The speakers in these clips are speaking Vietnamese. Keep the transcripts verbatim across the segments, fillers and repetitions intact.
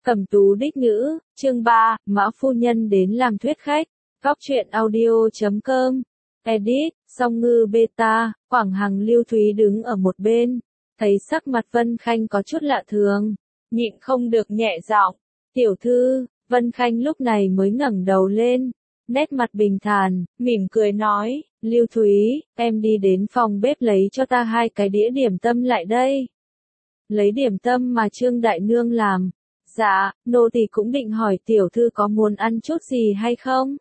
Cẩm tú đích nữ, chương ba, Mã phu nhân đến làm thuyết khách, góc truyện audio chấm com, edit, song ngư beta, Quảng Hằng Lưu Thúy đứng ở một bên, thấy sắc mặt Vân Khanh có chút lạ thường, nhịn không được nhẹ giọng, tiểu thư. Vân Khanh lúc này mới ngẩng đầu lên, nét mặt bình thản, mỉm cười nói, Lưu Thúy, em đi đến phòng bếp lấy cho ta hai cái đĩa điểm tâm lại đây. Lấy điểm tâm mà Trương Đại Nương làm. Dạ, nô tỳ cũng định hỏi tiểu thư có muốn ăn chút gì hay không?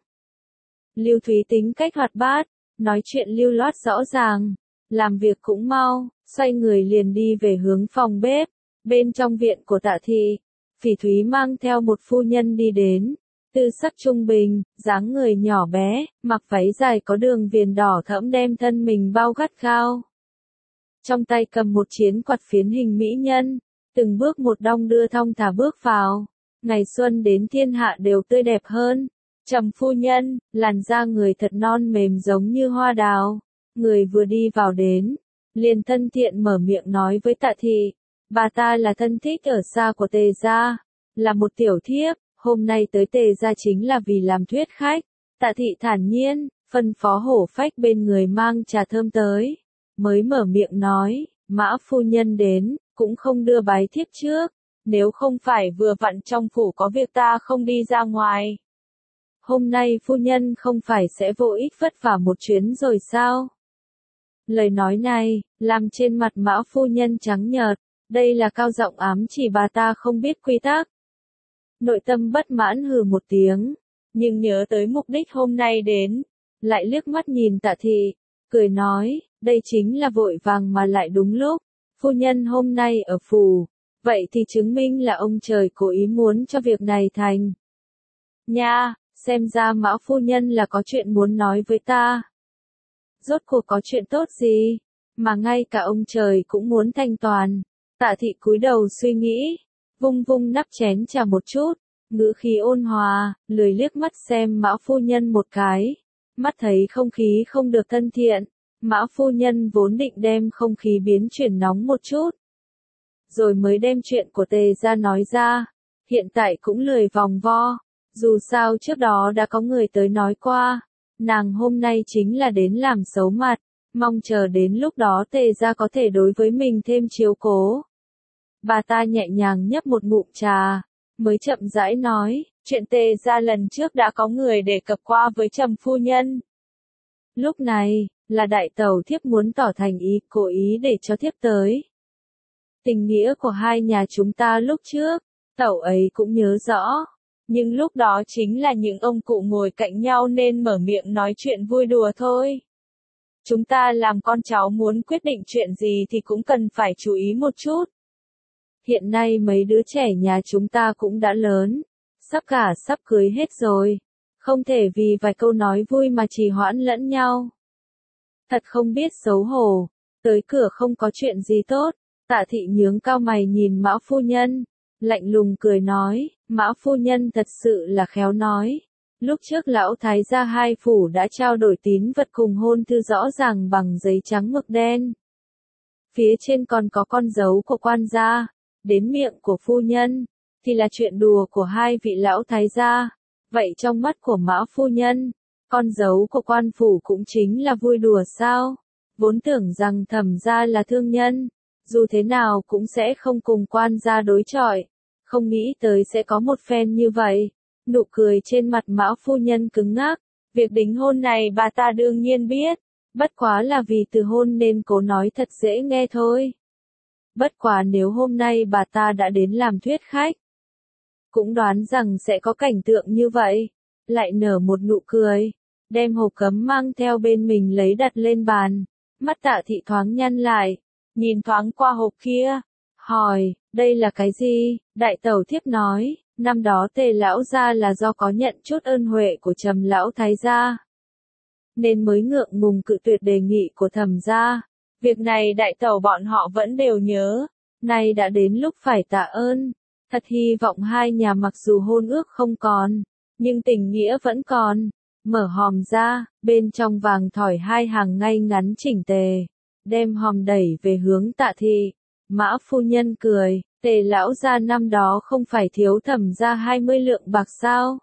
Lưu Thúy tính cách hoạt bát, nói chuyện lưu loát rõ ràng, làm việc cũng mau, xoay người liền đi về hướng phòng bếp. Bên trong viện của Tạ thị, Phỉ Thúy mang theo một phu nhân đi đến, tư sắc trung bình, dáng người nhỏ bé, mặc váy dài có đường viền đỏ thẫm đem thân mình bao gắt gao. Trong tay cầm một chiến quạt phiến hình mỹ nhân, từng bước một đong đưa thong thả bước vào. Ngày xuân đến thiên hạ đều tươi đẹp hơn. Trầm phu nhân, làn da người thật non mềm giống như hoa đào. Người vừa đi vào đến, liền thân thiện mở miệng nói với Tạ thị, bà ta là thân thích ở xa của Tề gia, là một tiểu thiếp, hôm nay tới Tề gia chính là vì làm thuyết khách. Tạ thị thản nhiên, phân phó hổ phách bên người mang trà thơm tới, mới mở miệng nói, Mã phu nhân đến, cũng không đưa bái thiếp trước, nếu không phải vừa vặn trong phủ có việc ta không đi ra ngoài. Hôm nay phu nhân không phải sẽ vô ích vất vả một chuyến rồi sao? Lời nói này, làm trên mặt Mã phu nhân trắng nhợt, đây là cao giọng ám chỉ bà ta không biết quy tắc. Nội tâm bất mãn hừ một tiếng, nhưng nhớ tới mục đích hôm nay đến, lại liếc mắt nhìn Tạ thị, cười nói, đây chính là vội vàng mà lại đúng lúc. Phu nhân hôm nay ở phủ, vậy thì chứng minh là ông trời cố ý muốn cho việc này thành. Nha, xem ra Mã phu nhân là có chuyện muốn nói với ta. Rốt cuộc có chuyện tốt gì, mà ngay cả ông trời cũng muốn thanh toàn. Tạ thị cúi đầu suy nghĩ, vung vung nắp chén trà một chút, ngữ khí ôn hòa, lười liếc mắt xem Mã phu nhân một cái. Mắt thấy không khí không được thân thiện. Mã phu nhân vốn định đem không khí biến chuyển nóng một chút, rồi mới đem chuyện của Tề gia nói ra, hiện tại cũng lười vòng vo, dù sao trước đó đã có người tới nói qua, nàng hôm nay chính là đến làm xấu mặt, mong chờ đến lúc đó Tề gia có thể đối với mình thêm chiếu cố. Bà ta nhẹ nhàng nhấp một ngụm trà, mới chậm rãi nói, chuyện Tề gia lần trước đã có người đề cập qua với Trầm phu nhân. Lúc này, là đại tẩu thiếp muốn tỏ thành ý, cố ý để cho thiếp tới. Tình nghĩa của hai nhà chúng ta lúc trước, tẩu ấy cũng nhớ rõ, nhưng lúc đó chính là những ông cụ ngồi cạnh nhau nên mở miệng nói chuyện vui đùa thôi. Chúng ta làm con cháu muốn quyết định chuyện gì thì cũng cần phải chú ý một chút. Hiện nay mấy đứa trẻ nhà chúng ta cũng đã lớn, sắp cả sắp cưới hết rồi, không thể vì vài câu nói vui mà trì hoãn lẫn nhau. Thật không biết xấu hổ, tới cửa không có chuyện gì tốt. Tạ thị nhướng cao mày nhìn Mã phu nhân, lạnh lùng cười nói, Mã phu nhân thật sự là khéo nói. Lúc trước lão thái gia hai phủ đã trao đổi tín vật cùng hôn thư rõ ràng bằng giấy trắng mực đen. Phía trên còn có con dấu của quan gia, đến miệng của phu nhân, thì là chuyện đùa của hai vị lão thái gia. Vậy trong mắt của Mã phu nhân, con dấu của quan phủ cũng chính là vui đùa sao? Vốn tưởng rằng Thẩm gia là thương nhân, dù thế nào cũng sẽ không cùng quan gia đối chọi, không nghĩ tới sẽ có một phen như vậy. Nụ cười trên mặt Mã phu nhân cứng ngắc, việc đính hôn này bà ta đương nhiên biết, bất quá là vì từ hôn nên cố nói thật dễ nghe thôi. Bất quá nếu hôm nay bà ta đã đến làm thuyết khách, cũng đoán rằng sẽ có cảnh tượng như vậy, lại nở một nụ cười. Đem hộp cấm mang theo bên mình lấy đặt lên bàn, mắt Tạ thị thoáng nhăn lại, nhìn thoáng qua hộp kia, hỏi, đây là cái gì? Đại tẩu thiếp nói, năm đó Tề lão gia là do có nhận chút ơn huệ của Trầm lão thái gia, nên mới ngượng ngùng cự tuyệt đề nghị của Thẩm gia. Việc này đại tẩu bọn họ vẫn đều nhớ, nay đã đến lúc phải tạ ơn, thật hy vọng hai nhà mặc dù hôn ước không còn, nhưng tình nghĩa vẫn còn. Mở hòm ra, bên trong vàng thỏi hai hàng ngay ngắn chỉnh tề, đem hòm đẩy về hướng Tạ thị. Mã phu nhân cười, Tề lão gia năm đó không phải thiếu Thẩm gia hai mươi lượng bạc sao?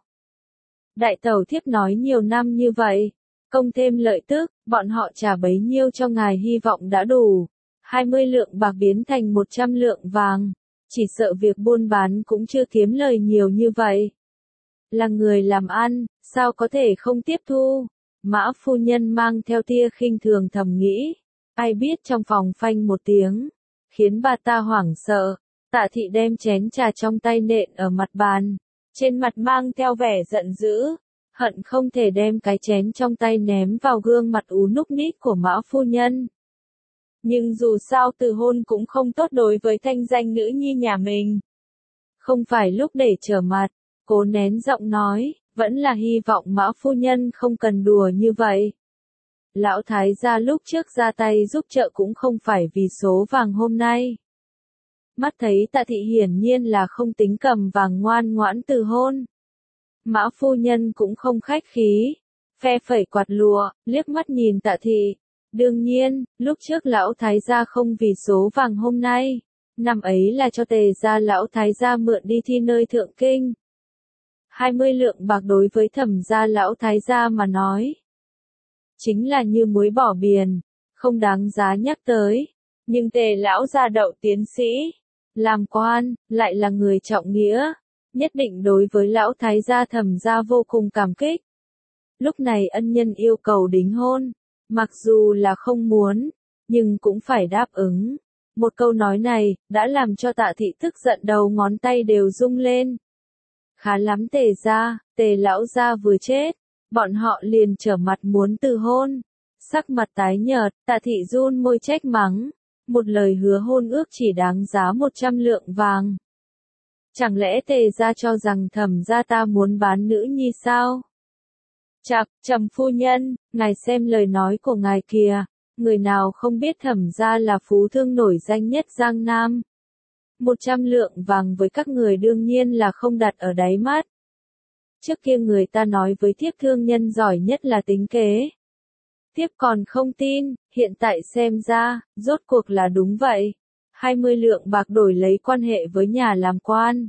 Đại tẩu thiếp nói nhiều năm như vậy, công thêm lợi tức, bọn họ trả bấy nhiêu cho ngài hy vọng đã đủ. hai mươi lượng bạc biến thành một trăm lượng vàng, chỉ sợ việc buôn bán cũng chưa kiếm lời nhiều như vậy. Là người làm ăn, sao có thể không tiếp thu? Mã phu nhân mang theo tia khinh thường thầm nghĩ, ai biết trong phòng phanh một tiếng, khiến bà ta hoảng sợ. Tạ thị đem chén trà trong tay nện ở mặt bàn, trên mặt mang theo vẻ giận dữ, hận không thể đem cái chén trong tay ném vào gương mặt ú núc ních của Mã phu nhân. Nhưng dù sao từ hôn cũng không tốt đối với thanh danh nữ nhi nhà mình. Không phải lúc để trở mặt, cố nén giọng nói, vẫn là hy vọng Mã phu nhân không cần đùa như vậy. Lão thái gia lúc trước ra tay giúp trợ cũng không phải vì số vàng hôm nay. Mắt thấy Tạ thị hiển nhiên là không tính cầm vàng ngoan ngoãn từ hôn. Mã phu nhân cũng không khách khí, phe phẩy quạt lụa, liếc mắt nhìn Tạ thị. Đương nhiên, lúc trước lão thái gia không vì số vàng hôm nay, năm ấy là cho Tề gia lão thái gia mượn đi thi nơi thượng kinh. hai mươi lượng bạc đối với Thẩm gia lão thái gia mà nói, chính là như muối bỏ biển, không đáng giá nhắc tới. Nhưng Tề lão gia đậu tiến sĩ, làm quan, lại là người trọng nghĩa, nhất định đối với lão thái gia Thẩm gia vô cùng cảm kích. Lúc này ân nhân yêu cầu đính hôn, mặc dù là không muốn, nhưng cũng phải đáp ứng. Một câu nói này, đã làm cho Tạ thị tức giận đầu ngón tay đều rung lên. Khá lắm Tề gia, Tề lão gia vừa chết, bọn họ liền trở mặt muốn từ hôn. Sắc mặt tái nhợt, Tạ thị run môi trách mắng. Một lời hứa hôn ước chỉ đáng giá một trăm lượng vàng. Chẳng lẽ Tề gia cho rằng Thẩm gia ta muốn bán nữ nhi sao? Chạc, Trầm phu nhân, ngài xem lời nói của ngài kìa, người nào không biết Thẩm gia là phú thương nổi danh nhất Giang Nam. Một trăm lượng vàng với các người đương nhiên là không đặt ở đáy mắt. Trước kia người ta nói với thiếp thương nhân giỏi nhất là tính kế. Thiếp còn không tin, hiện tại xem ra, rốt cuộc là đúng vậy. hai mươi lượng bạc đổi lấy quan hệ với nhà làm quan.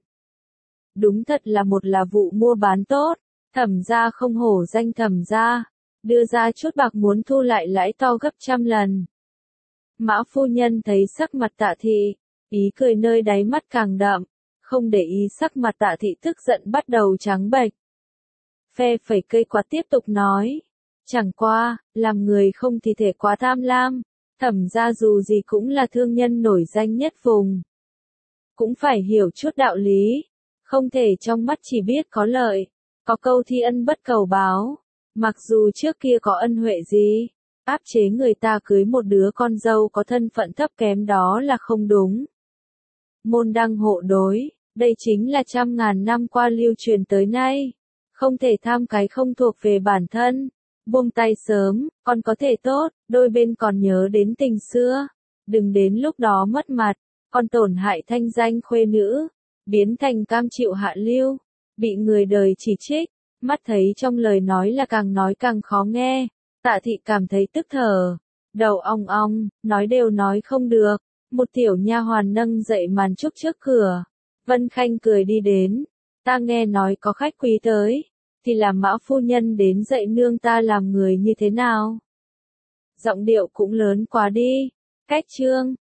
Đúng thật là một là vụ mua bán tốt. Thẩm gia không hổ danh Thẩm gia, đưa ra chút bạc muốn thu lại lãi to gấp trăm lần. Mã phu nhân thấy sắc mặt Tạ thị, ý cười nơi đáy mắt càng đậm, không để ý sắc mặt Tạ thị tức giận bắt đầu trắng bệch. Phe phẩy cây quạt tiếp tục nói, chẳng qua, làm người không thì thể quá tham lam, Thẩm gia dù gì cũng là thương nhân nổi danh nhất vùng. Cũng phải hiểu chút đạo lý, không thể trong mắt chỉ biết có lợi. Có câu thi ân bất cầu báo, mặc dù trước kia có ân huệ gì, áp chế người ta cưới một đứa con dâu có thân phận thấp kém đó là không đúng. Môn đăng hộ đối, đây chính là trăm ngàn năm qua lưu truyền tới nay, không thể tham cái không thuộc về bản thân, buông tay sớm, còn có thể tốt, đôi bên còn nhớ đến tình xưa, đừng đến lúc đó mất mặt, còn tổn hại thanh danh khuê nữ, biến thành cam chịu hạ lưu. Bị người đời chỉ trích, mắt thấy trong lời nói là càng nói càng khó nghe, Tạ thị cảm thấy tức thở, đầu ong ong, nói đều nói không được. Một tiểu nha hoàn nâng dậy màn trúc trước cửa, Vân Khanh cười đi đến, ta nghe nói có khách quý tới, thì làm Mã phu nhân đến dạy nương ta làm người như thế nào? Giọng điệu cũng lớn quá đi. Cách chương